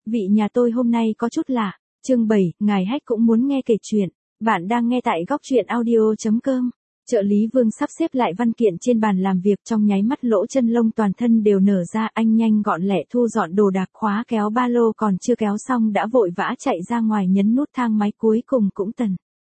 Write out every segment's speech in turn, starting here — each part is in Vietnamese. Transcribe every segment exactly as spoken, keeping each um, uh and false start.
vị nhà tôi hôm nay có chút lạ. Chương bảy, ngài Hách cũng muốn nghe kể chuyện. Bạn đang nghe tại góc truyện audio chấm com. Trợ lý Vương sắp xếp lại văn kiện trên bàn làm việc, trong nháy mắt lỗ chân lông toàn thân đều nở ra. Anh nhanh gọn lẹ thu dọn đồ đạc, khóa kéo ba lô còn chưa kéo xong đã vội vã chạy ra ngoài, nhấn nút thang máy cuối cùng cũng tần.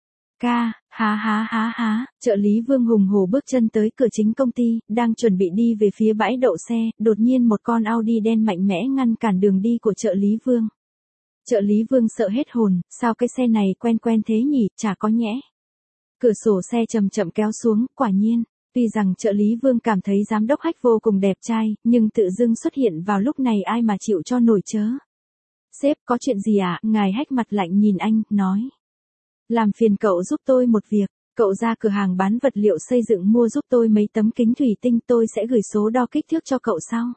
Ca, há há há há, trợ lý Vương hùng hổ bước chân tới cửa chính công ty, đang chuẩn bị đi về phía bãi đậu xe, đột nhiên một con Audi đen mạnh mẽ ngăn cản đường đi của trợ lý Vương. Trợ lý Vương sợ hết hồn, sao cái xe này quen quen thế nhỉ, chả có nhẽ. Cửa sổ xe chậm chậm kéo xuống, quả nhiên, tuy rằng trợ lý Vương cảm thấy giám đốc Hách vô cùng đẹp trai, nhưng tự dưng xuất hiện vào lúc này ai mà chịu cho nổi chớ. Sếp, có chuyện gì ạ? À? Ngài Hách mặt lạnh nhìn anh, nói. Làm phiền cậu giúp tôi một việc, cậu ra cửa hàng bán vật liệu xây dựng mua giúp tôi mấy tấm kính thủy tinh, tôi sẽ gửi số đo kích thước cho cậu sau.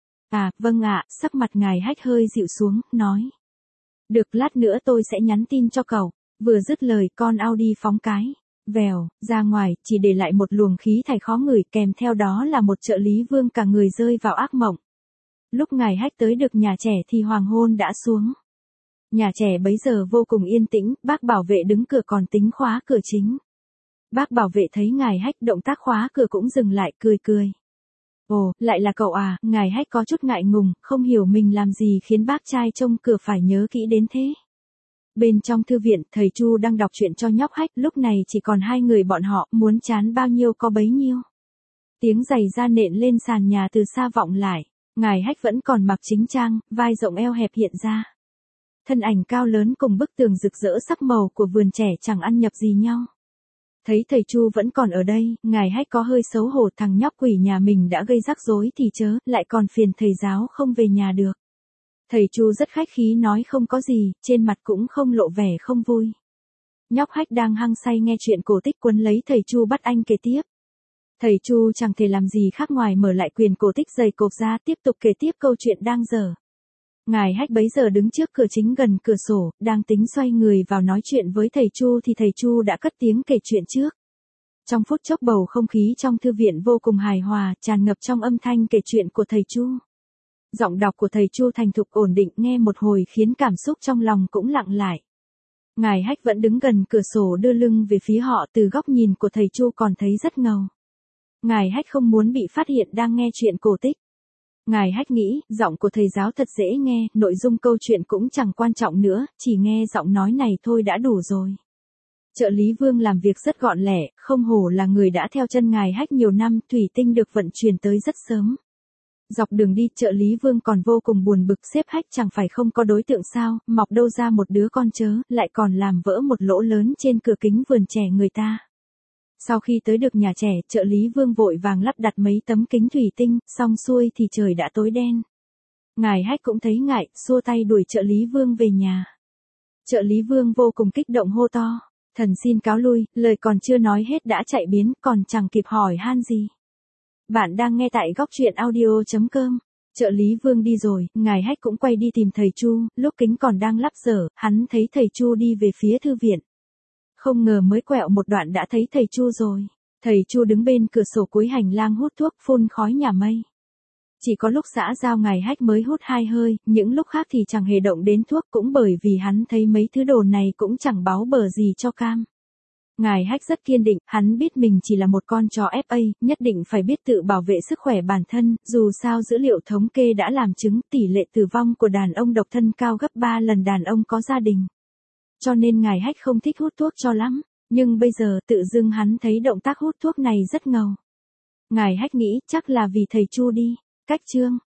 À, vâng ạ, sắc mặt ngài Hách hơi dịu xuống, nói. Được, lát nữa tôi sẽ nhắn tin cho cậu. Vừa dứt lời, con Audi phóng cái vèo ra ngoài, chỉ để lại một luồng khí thải khó ngửi, kèm theo đó là một trợ lý Vương cả người rơi vào ác mộng. Lúc ngài Hách tới được nhà trẻ thì hoàng hôn đã xuống. Nhà trẻ bấy giờ vô cùng yên tĩnh, bác bảo vệ đứng cửa còn tính khóa cửa chính. Bác bảo vệ thấy ngài Hách, động tác khóa cửa cũng dừng lại, cười cười. Ồ, lại là cậu à? Ngài Hách có chút ngại ngùng, không hiểu mình làm gì khiến bác trai trông cửa phải nhớ kỹ đến thế. Bên trong thư viện, thầy Chu đang đọc truyện cho nhóc Hách, lúc này chỉ còn hai người bọn họ, muốn chán bao nhiêu có bấy nhiêu. Tiếng giày da nện lên sàn nhà từ xa vọng lại, ngài Hách vẫn còn mặc chính trang, vai rộng eo hẹp hiện ra. Thân ảnh cao lớn cùng bức tường rực rỡ sắc màu của vườn trẻ chẳng ăn nhập gì nhau. Thấy thầy Chu vẫn còn ở đây, ngài Hách có hơi xấu hổ, thằng nhóc quỷ nhà mình đã gây rắc rối thì chớ, lại còn phiền thầy giáo không về nhà được. Thầy Chu rất khách khí nói không có gì, trên mặt cũng không lộ vẻ không vui. Nhóc Hách đang hăng say nghe chuyện cổ tích, quấn lấy thầy Chu bắt anh kể tiếp. Thầy Chu chẳng thể làm gì khác ngoài mở lại quyền cổ tích dày cộp ra, tiếp tục kể tiếp câu chuyện đang dở. Ngài Hách bấy giờ đứng trước cửa chính gần cửa sổ, đang tính xoay người vào nói chuyện với thầy Chu thì thầy Chu đã cất tiếng kể chuyện trước. Trong phút chốc bầu không khí trong thư viện vô cùng hài hòa, tràn ngập trong âm thanh kể chuyện của thầy Chu. Giọng đọc của thầy Chu thành thục ổn định, nghe một hồi khiến cảm xúc trong lòng cũng lặng lại. Ngài Hách vẫn đứng gần cửa sổ đưa lưng về phía họ, từ góc nhìn của thầy Chu còn thấy rất ngầu. Ngài Hách không muốn bị phát hiện đang nghe chuyện cổ tích. Ngài Hách nghĩ, giọng của thầy giáo thật dễ nghe, nội dung câu chuyện cũng chẳng quan trọng nữa, chỉ nghe giọng nói này thôi đã đủ rồi. Trợ lý Vương làm việc rất gọn lẹ, không hổ là người đã theo chân ngài Hách nhiều năm, thủy tinh được vận chuyển tới rất sớm. Dọc đường đi, trợ lý Vương còn vô cùng buồn bực, sếp Hách chẳng phải không có đối tượng sao, mọc đâu ra một đứa con chớ, lại còn làm vỡ một lỗ lớn trên cửa kính vườn trẻ người ta. Sau khi tới được nhà trẻ, trợ lý Vương vội vàng lắp đặt mấy tấm kính thủy tinh, xong xuôi thì trời đã tối đen. Ngài Hách cũng thấy ngại, xua tay đuổi trợ lý Vương về nhà. Trợ lý Vương vô cùng kích động hô to, thần xin cáo lui, lời còn chưa nói hết đã chạy biến, còn chẳng kịp hỏi han gì. Bạn đang nghe tại góc truyện audio chấm com. Trợ lý Vương đi rồi, ngài Hách cũng quay đi tìm thầy Chu, lúc kính còn đang lắp dở, hắn thấy thầy Chu đi về phía thư viện. Không ngờ mới quẹo một đoạn đã thấy thầy Chu rồi. Thầy Chu đứng bên cửa sổ cuối hành lang hút thuốc, phun khói nhà mây. Chỉ có lúc xã giao ngài Hách mới hút hai hơi, những lúc khác thì chẳng hề động đến thuốc, cũng bởi vì hắn thấy mấy thứ đồ này cũng chẳng báo bờ gì cho cam. Ngài Hách rất kiên định, hắn biết mình chỉ là một con chó ép a, nhất định phải biết tự bảo vệ sức khỏe bản thân, dù sao dữ liệu thống kê đã làm chứng tỷ lệ tử vong của đàn ông độc thân cao gấp ba lần đàn ông có gia đình. Cho nên ngài Hách không thích hút thuốc cho lắm, nhưng bây giờ tự dưng hắn thấy động tác hút thuốc này rất ngầu. Ngài Hách nghĩ chắc là vì thầy Chu đi. Cách chương